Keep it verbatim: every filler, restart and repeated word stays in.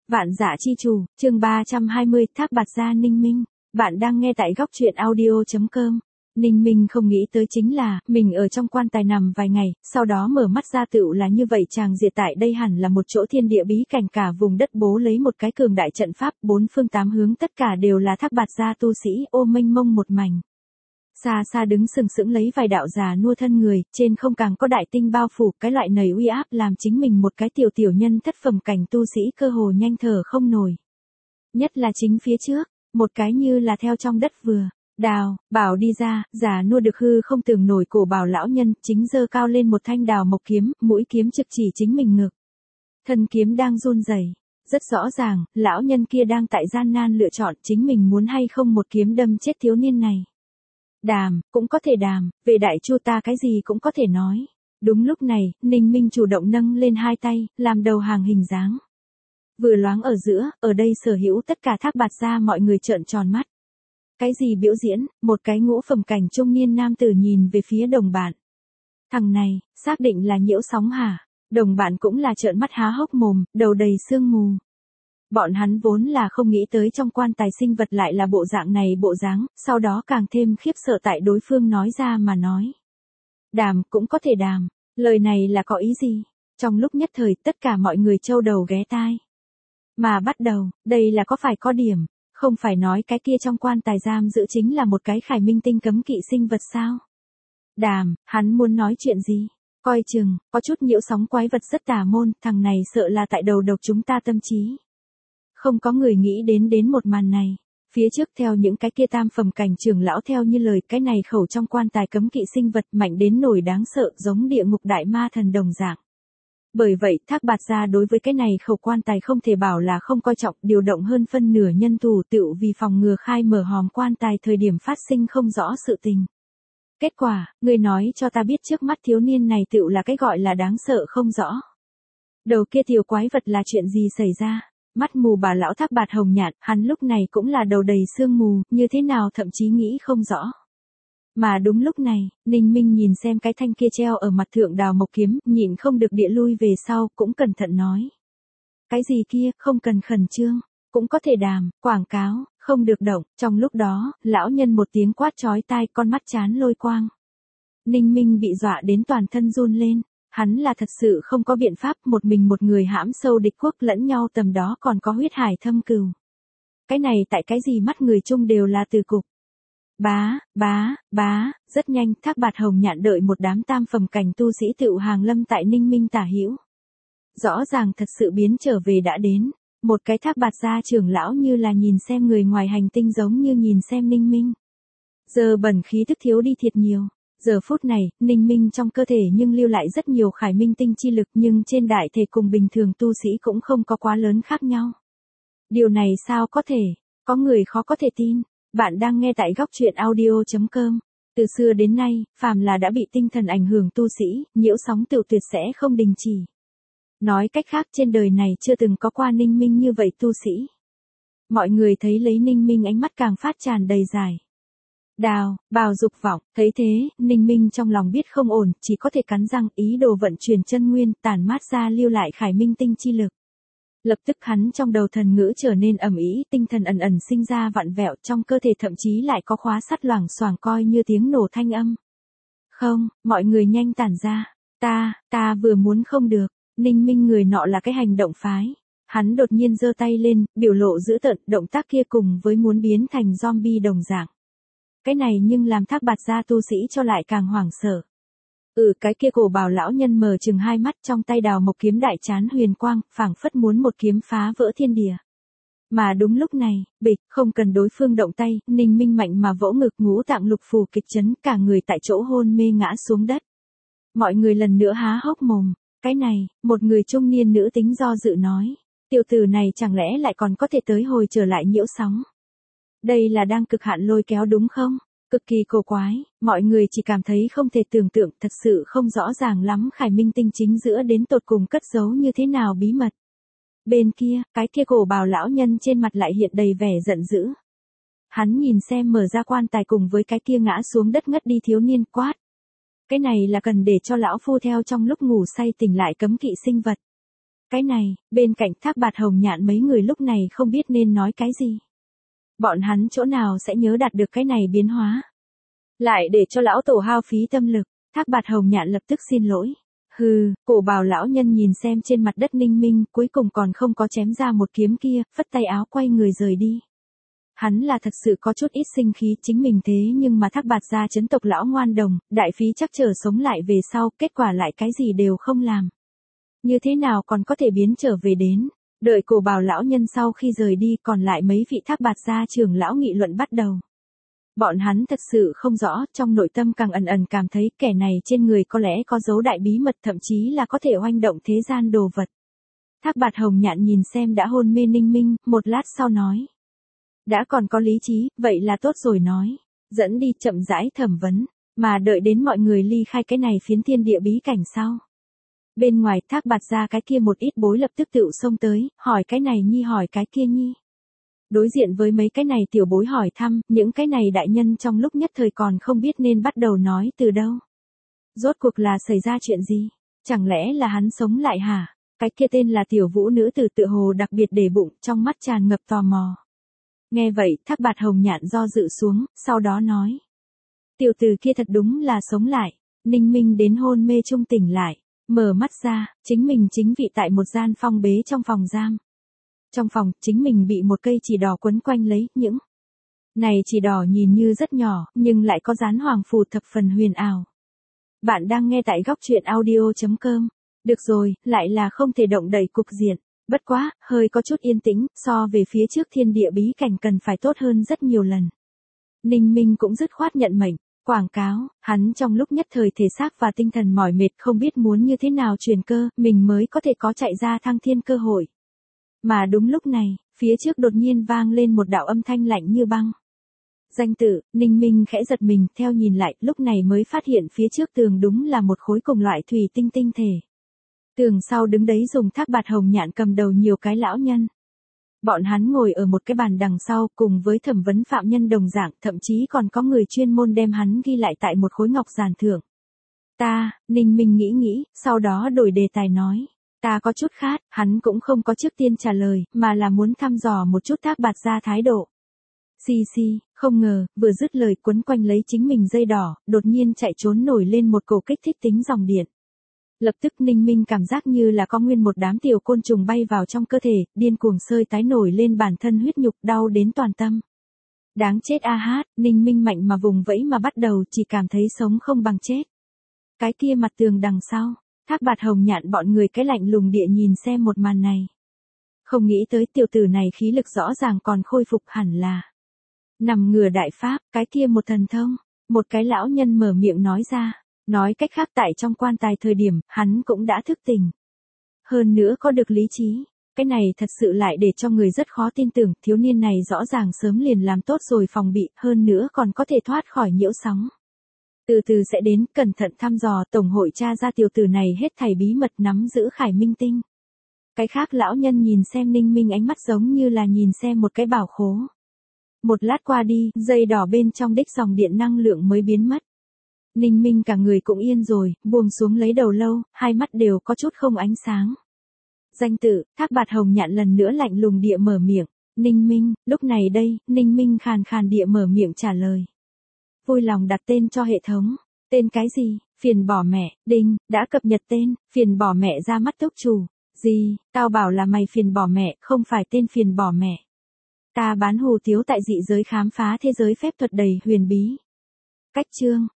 Vạn Dã Chi Chủ, chương ba trăm hai mươi, Thác Bạt Gia Ninh Minh. Bạn đang nghe tại góc truyện audio chấm com. Ninh Minh không nghĩ tới chính là, mình ở trong quan tài nằm vài ngày, sau đó mở mắt ra tựu là như vậy chàng diệt tại đây hẳn là một chỗ thiên địa bí cảnh cả vùng đất bố lấy một cái cường đại trận pháp, bốn phương tám hướng tất cả đều là Thác Bạt Gia tu sĩ, ô mênh mông một mảnh. Xa xa đứng sừng sững lấy vài đạo già nua thân người, trên không càng có đại tinh bao phủ, cái loại nầy uy áp làm chính mình một cái tiểu tiểu nhân thất phẩm cảnh tu sĩ cơ hồ nhanh thở không nổi. Nhất là chính phía trước, một cái như là theo trong đất vừa, đào, bảo đi ra, già nua được hư không tưởng nổi cổ bảo lão nhân, chính giơ cao lên một thanh đào mộc kiếm, mũi kiếm trực chỉ chính mình ngực. Thân kiếm đang run rẩy. Rất rõ ràng, lão nhân kia đang tại gian nan lựa chọn chính mình muốn hay không một kiếm đâm chết thiếu niên này. Đàm, cũng có thể đàm, về Đại Chu ta cái gì cũng có thể nói. Đúng lúc này, Ninh Minh chủ động nâng lên hai tay, làm đầu hàng hình dáng. Vừa loáng ở giữa, ở đây sở hữu tất cả Thác Bạt Gia mọi người trợn tròn mắt. Cái gì biểu diễn, một cái ngũ phẩm cảnh trung niên nam tử nhìn về phía đồng bạn. Thằng này, xác định là Nhiễu Sóng hả? Đồng bạn cũng là trợn mắt há hốc mồm, đầu đầy sương mù. Bọn hắn vốn là không nghĩ tới trong quan tài sinh vật lại là bộ dạng này bộ dáng, sau đó càng thêm khiếp sợ tại đối phương nói ra mà nói. Đàm, cũng có thể đàm, lời này là có ý gì? Trong lúc nhất thời tất cả mọi người trâu đầu ghé tai. Mà bắt đầu, đây là có phải có điểm, không phải nói cái kia trong quan tài giam giữ chính là một cái khải minh tinh cấm kỵ sinh vật sao? Đàm, hắn muốn nói chuyện gì? Coi chừng, có chút Nhiễu Sóng quái vật rất tà môn, thằng này sợ là tại đầu độc chúng ta tâm trí. Không có người nghĩ đến đến một màn này. Phía trước theo những cái kia tam phẩm cảnh trưởng lão theo như lời cái này khẩu trong quan tài cấm kỵ sinh vật mạnh đến nổi đáng sợ giống địa ngục đại ma thần đồng dạng. Bởi vậy Thác Bạt Gia đối với cái này khẩu quan tài không thể bảo là không coi trọng, điều động hơn phân nửa nhân thủ tựu vì phòng ngừa khai mở hòm quan tài thời điểm phát sinh không rõ sự tình. Kết quả, người nói cho ta biết trước mắt thiếu niên này tựu là cái gọi là đáng sợ không rõ. Đầu kia tiểu quái vật là chuyện gì xảy ra? Mắt mù bà lão Thác Bạt hồng nhạt, hắn lúc này cũng là đầu đầy sương mù, như thế nào thậm chí nghĩ không rõ. Mà đúng lúc này, Ninh Minh nhìn xem cái thanh kia treo ở mặt thượng đào mộc kiếm, nhịn không được địa lui về sau, cũng cẩn thận nói. Cái gì kia, không cần khẩn trương, cũng có thể đàm, quảng cáo, không được động, trong lúc đó, lão nhân một tiếng quát chói tai, con mắt chán lôi quang. Ninh Minh bị dọa đến toàn thân run lên. Hắn là thật sự không có biện pháp, một mình một người hãm sâu địch quốc lẫn nhau tầm đó còn có huyết hải thâm cừu. Cái này tại cái gì mắt người chung đều là từ cục. Bá, bá, bá, rất nhanh Thác Bạt hồng nhạn đợi một đám tam phẩm cảnh tu sĩ tựu hàng lâm tại Ninh Minh tả hữu. Rõ ràng thật sự biến trở về đã đến, một cái Thác Bạt Gia trưởng lão như là nhìn xem người ngoài hành tinh giống như nhìn xem Ninh Minh. Giờ bẩn khí tức thiếu đi thiệt nhiều. Giờ phút này, Ninh Minh trong cơ thể nhưng lưu lại rất nhiều khải minh tinh chi lực nhưng trên đại thể cùng bình thường tu sĩ cũng không có quá lớn khác nhau. Điều này sao có thể, có người khó có thể tin. Bạn đang nghe tại góc truyện audio chấm com. Từ xưa đến nay, phàm là đã bị tinh thần ảnh hưởng tu sĩ, Nhiễu Sóng tựu tuyệt sẽ không đình chỉ. Nói cách khác trên đời này chưa từng có qua Ninh Minh như vậy tu sĩ. Mọi người thấy lấy Ninh Minh ánh mắt càng phát tràn đầy dài. Đào, bào dục vọng, thấy thế, Ninh Minh trong lòng biết không ổn, chỉ có thể cắn răng ý đồ vận chuyển chân nguyên, tản mát ra lưu lại khải minh tinh chi lực. Lập tức hắn trong đầu thần ngữ trở nên ầm ĩ, tinh thần ẩn ẩn sinh ra vặn vẹo, trong cơ thể thậm chí lại có khóa sắt loảng xoảng coi như tiếng nổ thanh âm. Không, mọi người nhanh tản ra, ta, ta vừa muốn không được, Ninh Minh người nọ là cái hành động phái. Hắn đột nhiên giơ tay lên, biểu lộ dữ tợn, động tác kia cùng với muốn biến thành zombie đồng dạng. Cái này nhưng làm Thác Bạt Gia tu sĩ cho lại càng hoảng sợ. Ừ, cái kia cổ bào lão nhân mở chừng hai mắt, trong tay đào mộc kiếm đại chán huyền quang, phảng phất muốn một kiếm phá vỡ thiên địa. Mà đúng lúc này, bịch, không cần đối phương động tay, Ninh Minh mạnh mà vỗ ngực, ngũ tạng lục phủ kịch chấn, cả người tại chỗ hôn mê ngã xuống đất. Mọi người lần nữa há hốc mồm. Cái này, một người trung niên nữ tính do dự nói, tiểu tử này chẳng lẽ lại còn có thể tới hồi trở lại Nhiễu Sóng. Đây là đang cực hạn lôi kéo đúng không? Cực kỳ cổ quái, mọi người chỉ cảm thấy không thể tưởng tượng, thật sự không rõ ràng lắm khải minh tinh chính giữa đến tột cùng cất giấu như thế nào bí mật. Bên kia, cái kia cổ bào lão nhân trên mặt lại hiện đầy vẻ giận dữ. Hắn nhìn xem mở ra quan tài cùng với cái kia ngã xuống đất ngất đi thiếu niên quát. Cái này là cần để cho lão phu theo trong lúc ngủ say tỉnh lại cấm kỵ sinh vật. Cái này, bên cạnh Thác Bạt Hồng Nhạn mấy người lúc này không biết nên nói cái gì. Bọn hắn chỗ nào sẽ nhớ đạt được cái này biến hóa. Lại để cho lão tổ hao phí tâm lực, Thác Bạt Hồng Nhạn lập tức xin lỗi. Hừ, cổ bào lão nhân nhìn xem trên mặt đất Ninh Minh, cuối cùng còn không có chém ra một kiếm kia, phất tay áo quay người rời đi. Hắn là thật sự có chút ít sinh khí chính mình thế nhưng mà Thác Bạt gia chấn tộc lão ngoan đồng, đại phí chắc trở sống lại về sau, kết quả lại cái gì đều không làm. Như thế nào còn có thể biến trở về đến. Đợi cổ bào lão nhân sau khi rời đi còn lại mấy vị Thác Bạt gia trưởng lão nghị luận bắt đầu. Bọn hắn thật sự không rõ, trong nội tâm càng ẩn ẩn cảm thấy kẻ này trên người có lẽ có dấu đại bí mật thậm chí là có thể oanh động thế gian đồ vật. Thác Bạt Hồng Nhạn nhìn xem đã hôn mê Ninh Minh, một lát sau nói. Đã còn có lý trí, vậy là tốt rồi nói. Dẫn đi chậm rãi thẩm vấn, mà đợi đến mọi người ly khai cái này phiến thiên địa bí cảnh sau. Bên ngoài Thác Bạt ra cái kia một ít bối lập tức tự xông tới, hỏi cái này nhi hỏi cái kia nhi. Đối diện với mấy cái này tiểu bối hỏi thăm, những cái này đại nhân trong lúc nhất thời còn không biết nên bắt đầu nói từ đâu. Rốt cuộc là xảy ra chuyện gì? Chẳng lẽ là hắn sống lại hả? Cái kia tên là tiểu vũ nữ tử tự hồ đặc biệt để bụng, trong mắt tràn ngập tò mò. Nghe vậy, Thác Bạt Hồng Nhạn do dự xuống, sau đó nói. Tiểu tử kia thật đúng là sống lại. Ninh Minh đến hôn mê trung tỉnh lại, mở mắt ra, chính mình chính vị tại một gian phong bế trong phòng giam. Trong phòng, chính mình bị một cây chỉ đỏ quấn quanh lấy, những này chỉ đỏ nhìn như rất nhỏ, nhưng lại có dán hoàng phù thập phần huyền ảo. Bạn đang nghe tại góc truyện audio chấm com. Được rồi, lại là không thể động đậy cục diện. Bất quá, hơi có chút yên tĩnh, so về phía trước thiên địa bí cảnh cần phải tốt hơn rất nhiều lần. Ninh Minh cũng dứt khoát nhận mệnh, quảng cáo, hắn trong lúc nhất thời thể xác và tinh thần mỏi mệt không biết muốn như thế nào truyền cơ, mình mới có thể có chạy ra thăng thiên cơ hội. Mà đúng lúc này, phía trước đột nhiên vang lên một đạo âm thanh lạnh như băng. Danh tự, Ninh Minh khẽ giật mình, theo nhìn lại, lúc này mới phát hiện phía trước tường đúng là một khối cùng loại thủy tinh tinh thể. Tường sau đứng đấy dùng Thác Bạt Hồng Nhạn cầm đầu nhiều cái lão nhân. Bọn hắn ngồi ở một cái bàn đằng sau cùng với thẩm vấn phạm nhân đồng dạng, thậm chí còn có người chuyên môn đem hắn ghi lại tại một khối ngọc giản thượng. Ta, Ninh Minh nghĩ nghĩ, sau đó đổi đề tài nói. Ta có chút khát, hắn cũng không có trước tiên trả lời, mà là muốn thăm dò một chút Thác Bạt gia thái độ. Xì xì, không ngờ, vừa dứt lời quấn quanh lấy chính mình dây đỏ, đột nhiên chạy trốn nổi lên một cổ kích thích tính dòng điện. Lập tức Ninh Minh cảm giác như là có nguyên một đám tiểu côn trùng bay vào trong cơ thể, điên cuồng sơi tái nổi lên bản thân huyết nhục đau đến toàn tâm. Đáng chết a hát, Ninh Minh mạnh mà vùng vẫy mà bắt đầu chỉ cảm thấy sống không bằng chết. Cái kia mặt tường đằng sau, Thác Bạt Hồng Nhạn bọn người cái lạnh lùng địa nhìn xem một màn này. Không nghĩ tới tiểu tử này khí lực rõ ràng còn khôi phục hẳn là. Nằm ngửa đại pháp, cái kia một thần thông, một cái lão nhân mở miệng nói ra. Nói cách khác tại trong quan tài thời điểm, hắn cũng đã thức tỉnh. Hơn nữa có được lý trí. Cái này thật sự lại để cho người rất khó tin tưởng, thiếu niên này rõ ràng sớm liền làm tốt rồi phòng bị, hơn nữa còn có thể thoát khỏi nhiễu sóng. Từ từ sẽ đến, cẩn thận thăm dò, tổng hội tra ra tiểu tử này hết thảy bí mật nắm giữ Khải Minh Tinh. Cái khác lão nhân nhìn xem Ninh Minh ánh mắt giống như là nhìn xem một cái bảo khố. Một lát qua đi, dây đỏ bên trong đích dòng điện năng lượng mới biến mất. Ninh Minh cả người cũng yên rồi, buông xuống lấy đầu lâu, hai mắt đều có chút không ánh sáng. Danh tự, Thác Bạt Hồng Nhạn lần nữa lạnh lùng địa mở miệng. Ninh Minh, lúc này đây, Ninh Minh khàn khàn địa mở miệng trả lời. Vui lòng đặt tên cho hệ thống. Tên cái gì? Phiền bỏ mẹ, đinh, đã cập nhật tên, phiền bỏ mẹ ra mắt túc chủ. Gì, tao bảo là mày phiền bỏ mẹ, không phải tên phiền bỏ mẹ. Ta bán hù tiếu tại dị giới khám phá thế giới phép thuật đầy huyền bí. Cách chương.